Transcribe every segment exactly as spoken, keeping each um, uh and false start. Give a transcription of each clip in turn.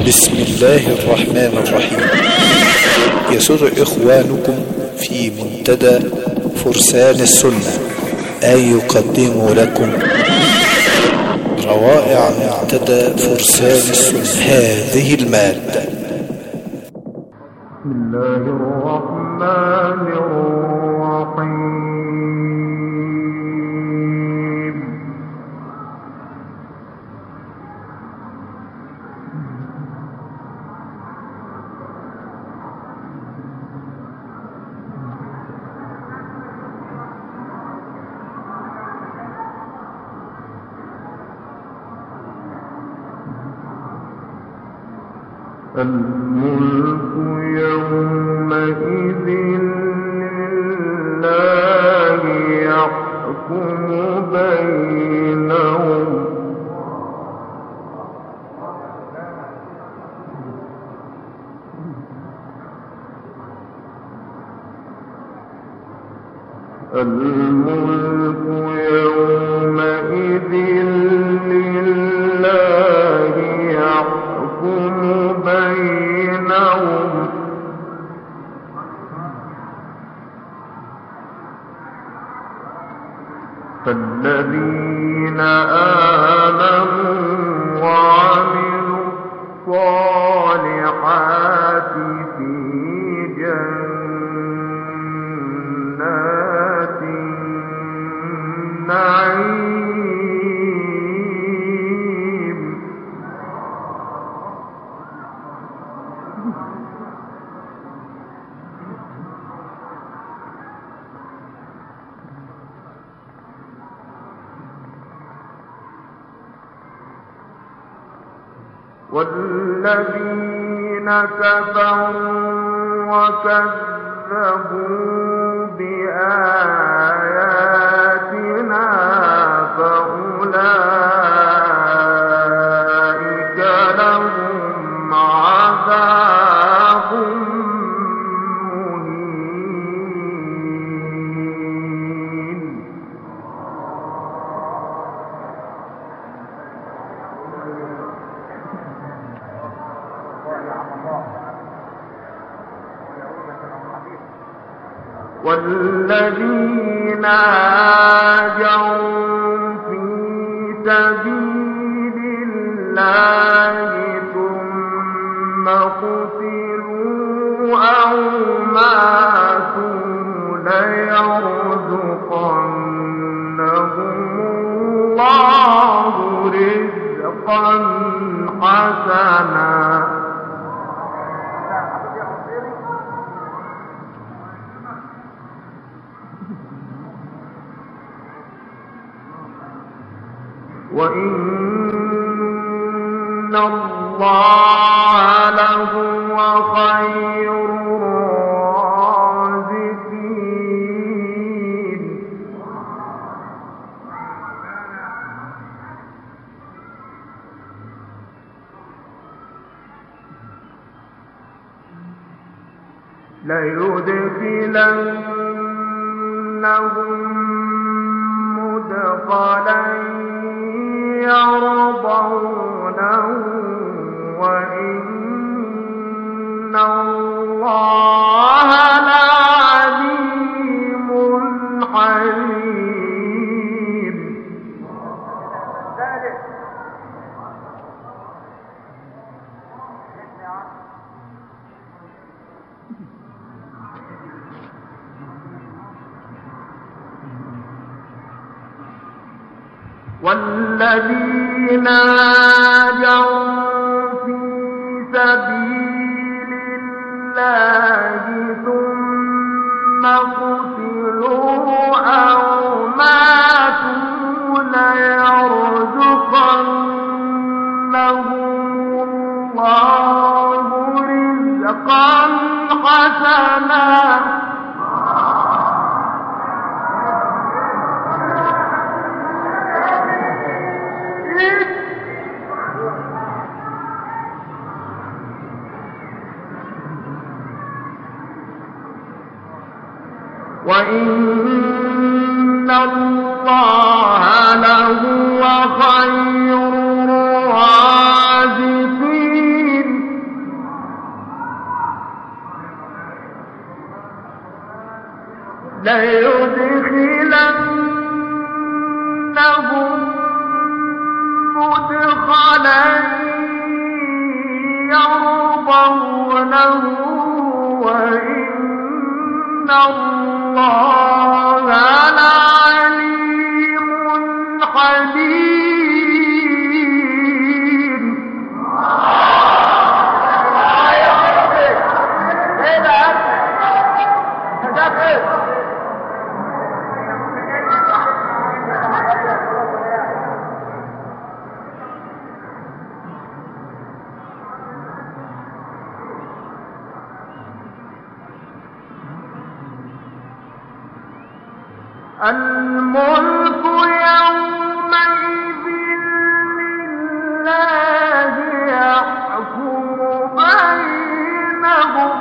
بسم الله الرحمن الرحيم. يسر إخوانكم في منتدى فرسان السنة أن يقدموا لكم روائع منتدى فرسان السنة هذه المادة. بسم الله الرحمن الرحيم. الملك يومئذ لله يحكم بينهم الملك يومئذ لله يحكم بينهم فالذين آمنوا وعملوا الصالحات في جنات النعيم والذين كفروا وكذبوا بآياتنا فأولئك لهم عذاب مهين. والذين هاجروا في سبيل الله ثم قتلوا أو ماتوا ليرزقنهم الله رزقا حسنا وإن الله لهو خير الرازقين. ليدخلنهم مدخلا يرضونه وإن الله لعليم حليم. والذين هاجروا في سبيل الله ثم قتلوا أو ماتوا ليرزقنهم الله رزقا حسنا وإن ليدخلنهم مدخلا يرضونه وإن الله لعليم حليم. الملك يومئذ لله يحكم بينهم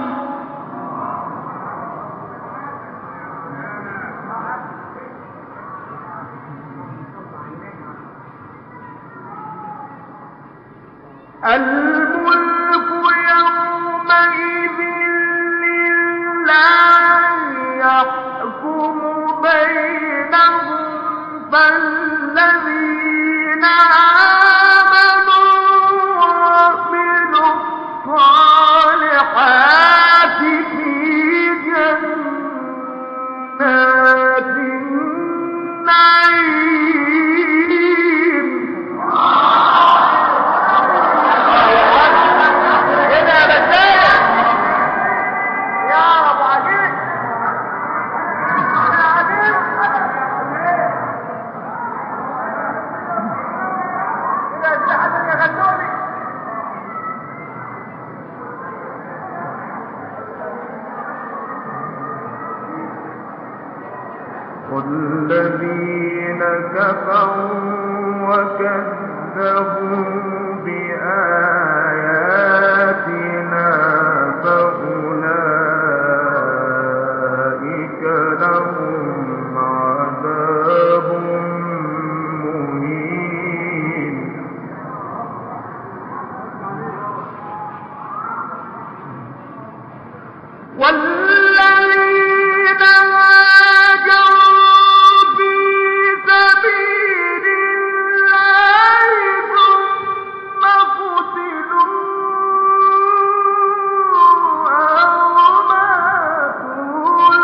الملك يومئذ لله يحكم بينهم فالذين آمنوا وعملوا الصالحات في جنات النعيم. كده يا بسايا يا رب عجيب والذين كفروا وكذبوا بآياتنا فأولئك لهم عذاب مهين. والذين هاجروا في سبيل الله ثم قتلوا أو ماتوا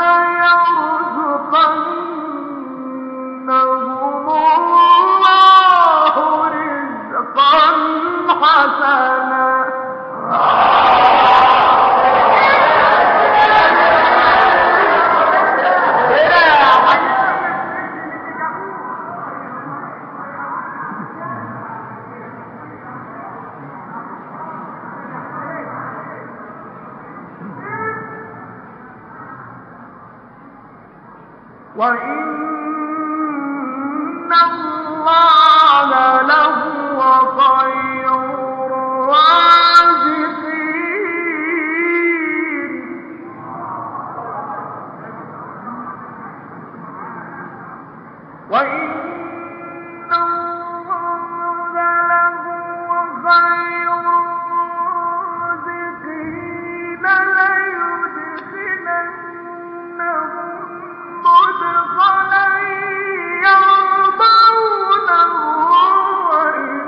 ليرزقنهم الله رزقا حسنا. وإن الله لهو خير الرازقين. وإن الله لهو خير الرازقين ليدخلنهم مدخلا يرضونه وإن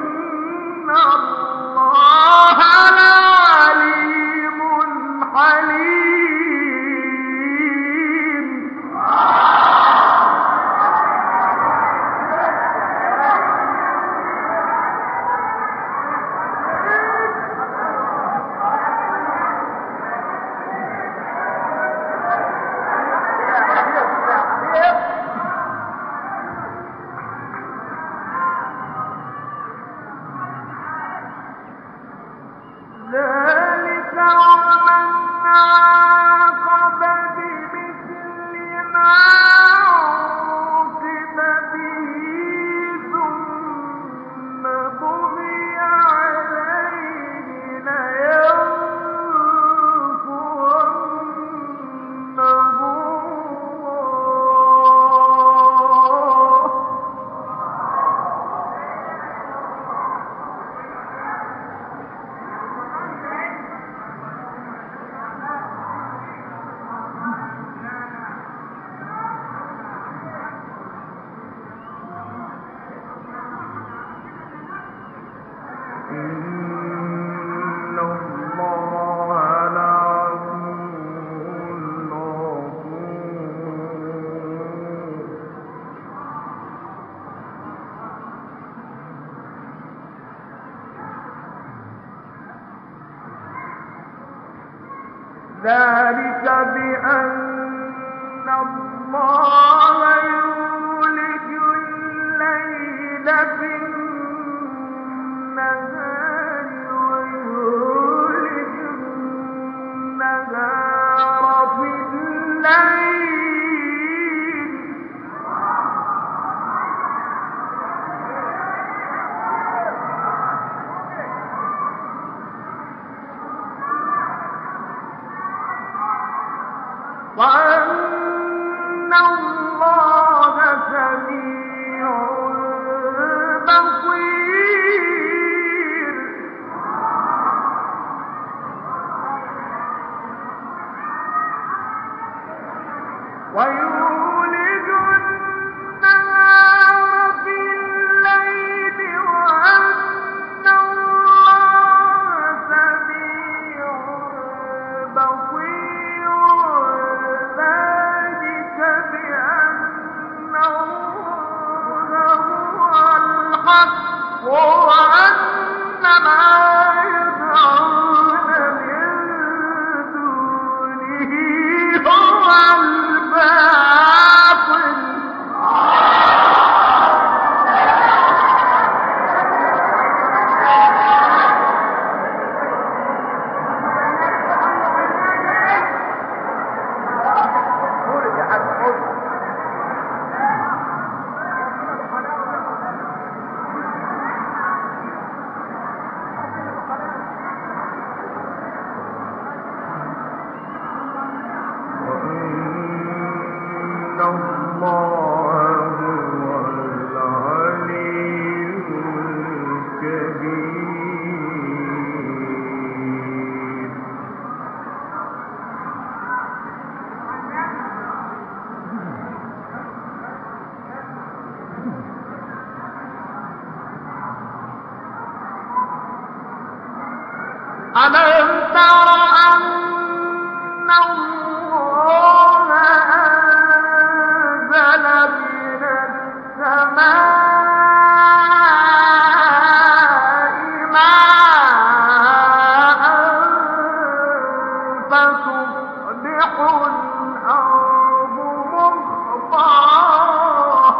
ذلك بأن الله يولج الليل في النهار ويولج النهار في الليل وأن الله سميع بصير ويولج النهار في الليل وأن الله سميع بصير ذلك بأن الله هو الحق وأن ما يدعون من دونه هو الباطل ألم تر أن الله أنزل من السماء ماء فتصبح الأرض مخضرة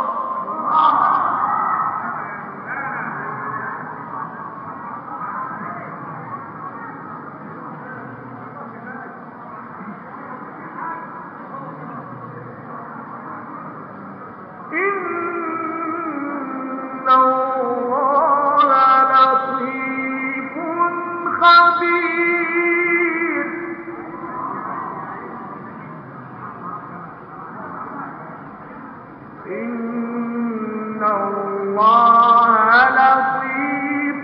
إن الله لطيف خبير إن الله لطيف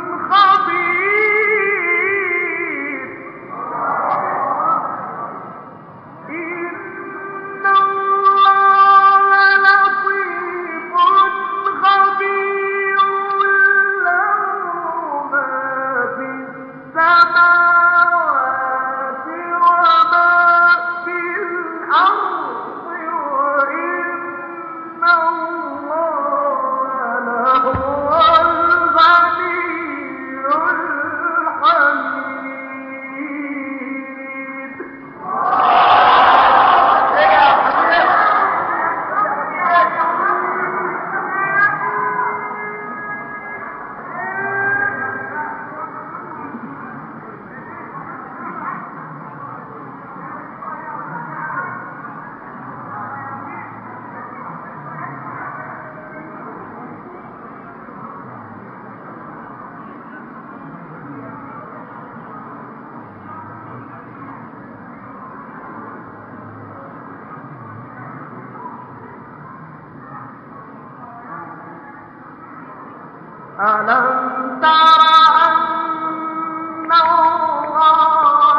خبير إن الله لطيف خبير له ما في السماوات وما في الأرض وإن الله لهو الغني الحميد ألم تر أن الله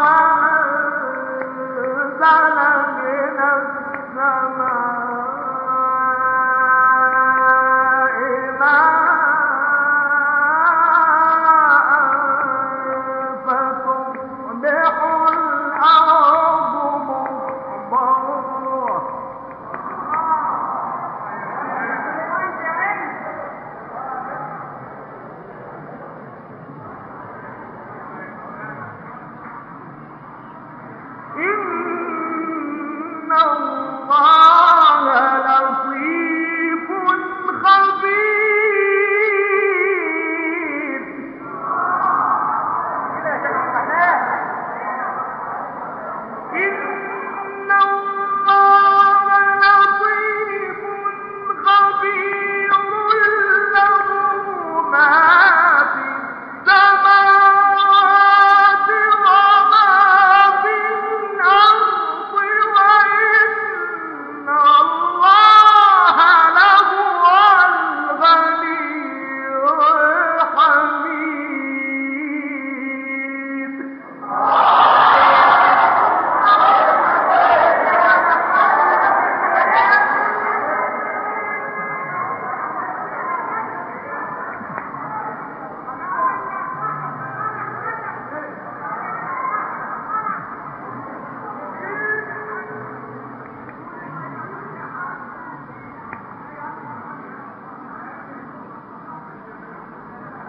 أنزل من السماء ماء فتصبح الأرض مخضرة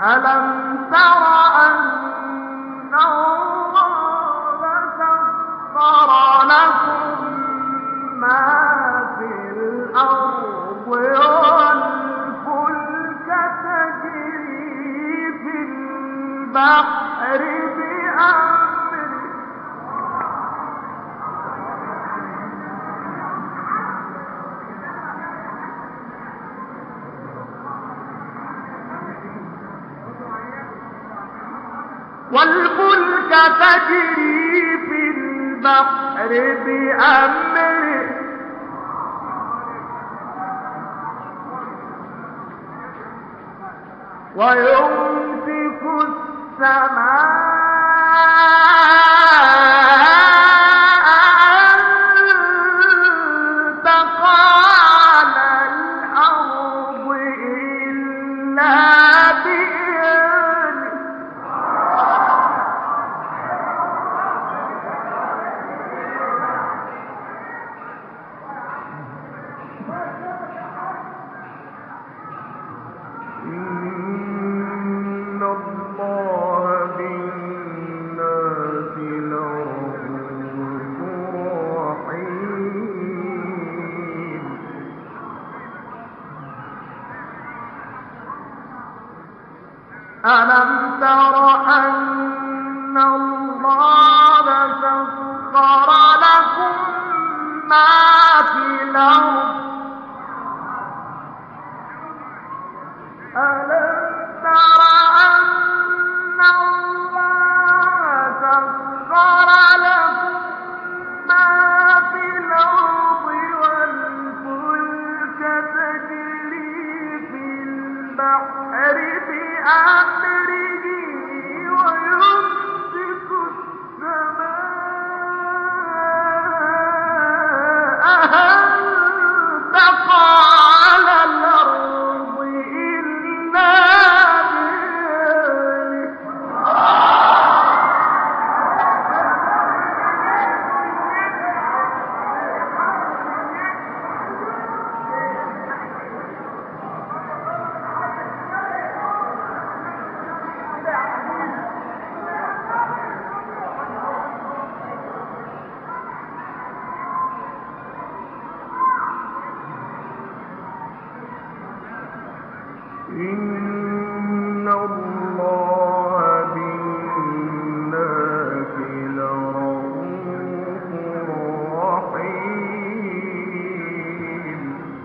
ألم تر أن الله سخر لكم ما في الأرض والفلك تجري في البحر بأمره والفلك تجري في البحر بأمره ويمسك السماء أن تقع على الأرض إلا بإذنه إن الله بالناس لرءوف رحيم ألم تر أن الله سخر لكم ما في الأرض ألم تر أن الله سخر لكم ما في الأرض والفلك تجري في البحر بأمره ويمسك السماء أن تقع على الأرض إلا بإذنه إن الله بالناس لرءوف رحيم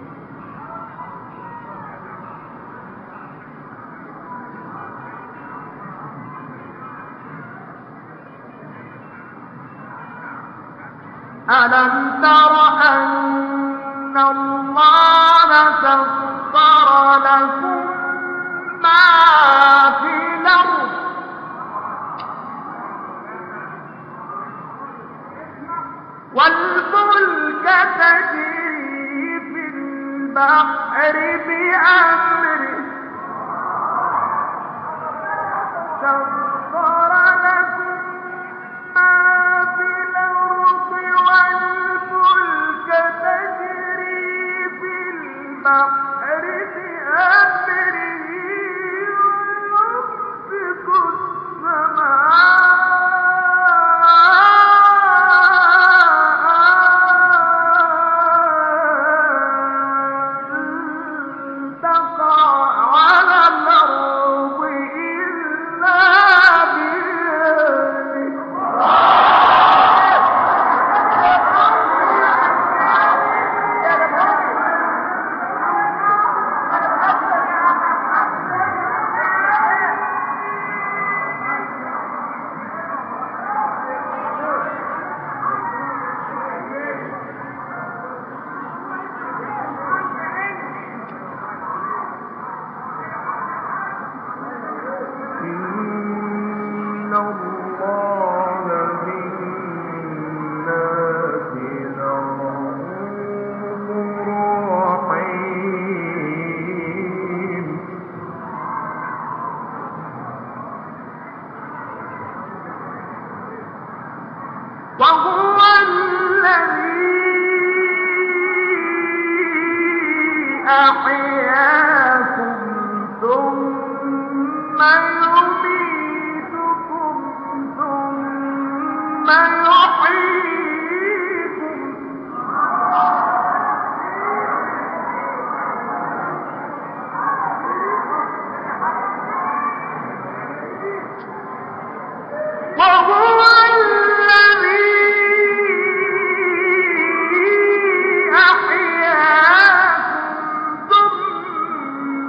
ألم تر أن الله سخر لكم ما في الأرض والفلك تجري في البحر بأمره سخر لكم ما في الأرض والفلك تجري في البحر بأمره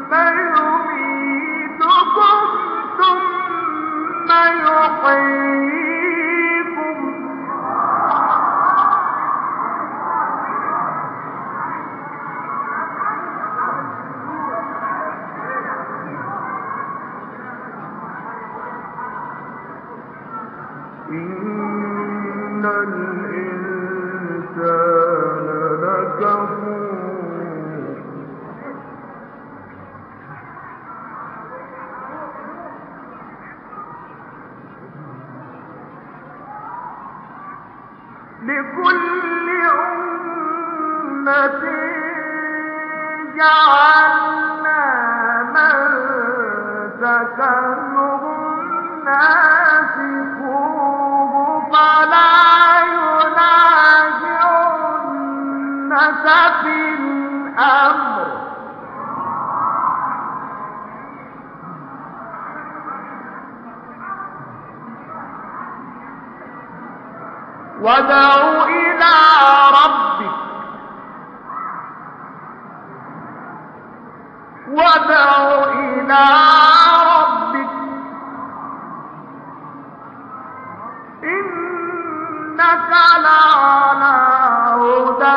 يميتكم ثم يحييكم إن الإنسان لكفور لكل أمة جعلنا منسكا هم ناسكوه فلا ينازعنك في الأمر وادع إلى ربك وادع إلى ربك إنك لعلى هدى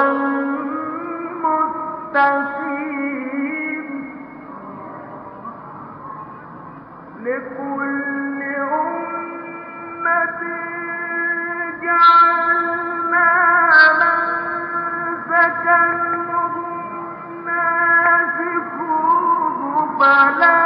مستقيم لكل أمة جعلنا منسكا هم ناسكوه فلا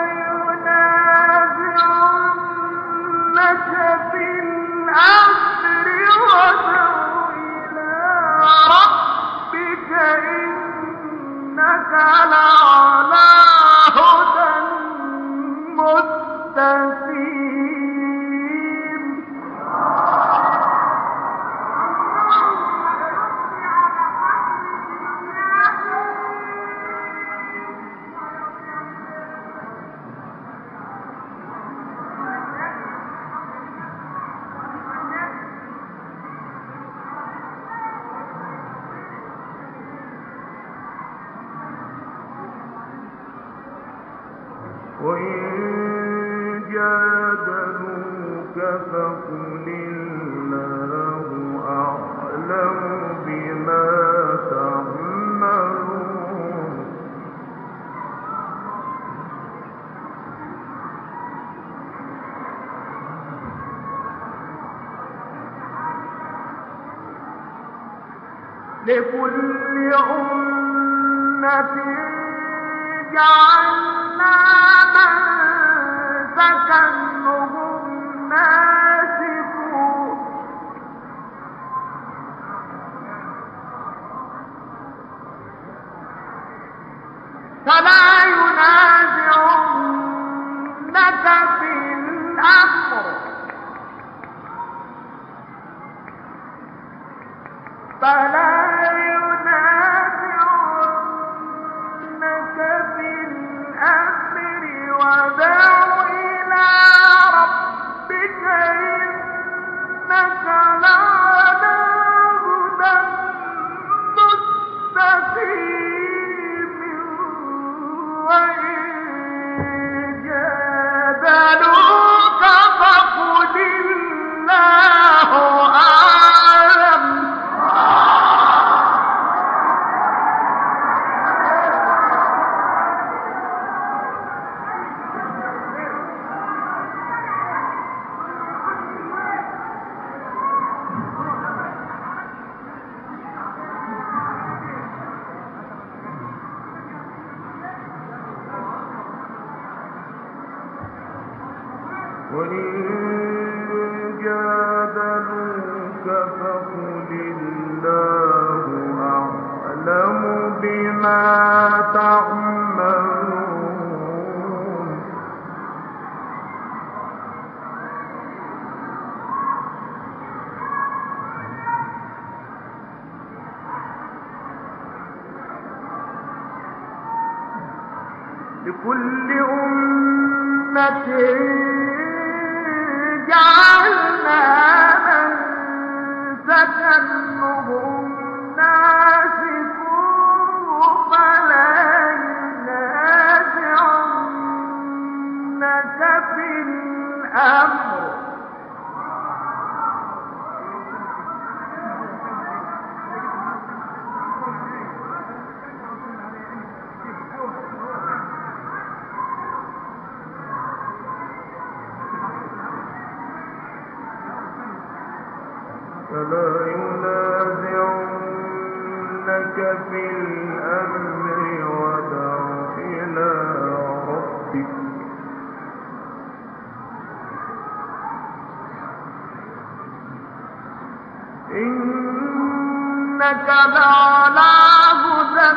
ينازعنك في الأمر وادع إلى ربك إنك لعلى هدى مستقيم وإن جادلوك فقل الله أعلم بما تعملون لكل أمة جعلنا منسكا هم ناسكوه فلا ينازعنك في الأمر فلا ينازعنك في الأمر وادع إلى ربك إنك لعلى هدى مستقيم وإن جادلوك فقل الله أعلم وإن جادلوك فقل الله أعلم بما تعملون لكل أمة جعلنا منسكا هم ناسكوه فلا ينازعنك في الأمر فلا ينازعنك في الأمر ودع إلى ربك إنك لعلى هدى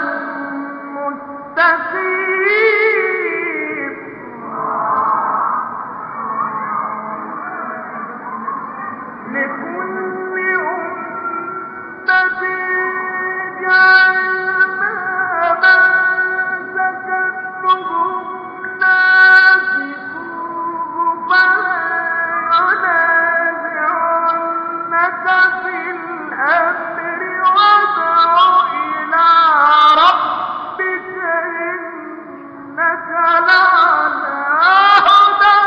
مستقيم لكل أمة جعلنا منسكا لهم ناسكوه فلا ينازعنك في الأمر وادع إلى ربك إنك لعلى هدى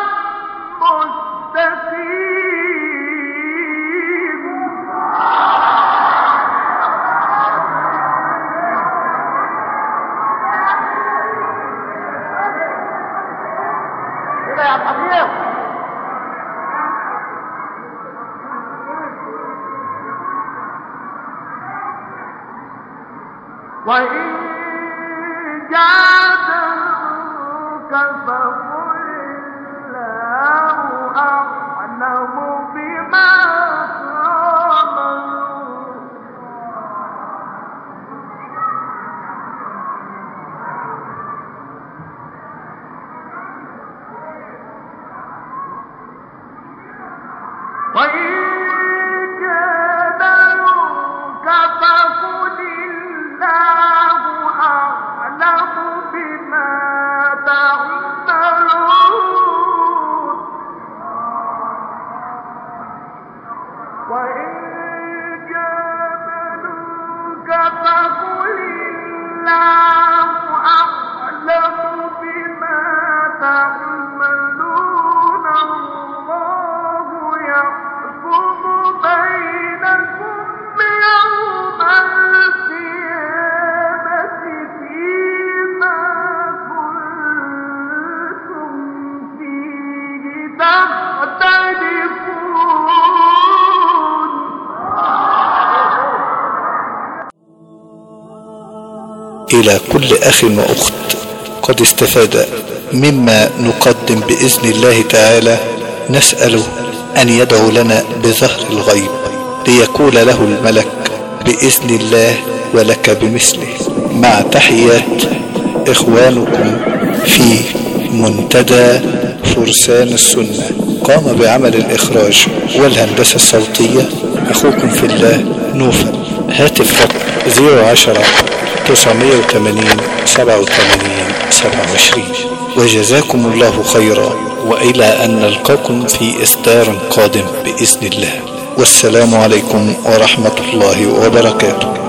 مستقيم كده يا حبيب وإن جادلوك فقل الله أعلم بما تعملون وإن جادلوك فقل الله أعلم بما تعملون وإن جادلوك فقل الله أعلم بما تعملون الله يحكم بينكم يوم القيامة فيما كنتم فيه تختلفون إلى كل أخ وأخت قد استفاد مما نقدم بإذن الله تعالى، نسأله أن يدعو لنا بظهر الغيب ليقول له الملك بإذن الله ولك بمثله. مع تحيات إخوانكم في منتدى فرسان السنة، قام بعمل الإخراج والهندسة الصوتية أخوكم في الله نوفل. هاتف رقم صفر عشرة تسعمائة وثمانين سبعة وثمانين سبعة وعشرين. وجزاكم الله خيرا، وإلى أن نلقاكم في إصدار قادم بإذن الله، والسلام عليكم ورحمة الله وبركاته.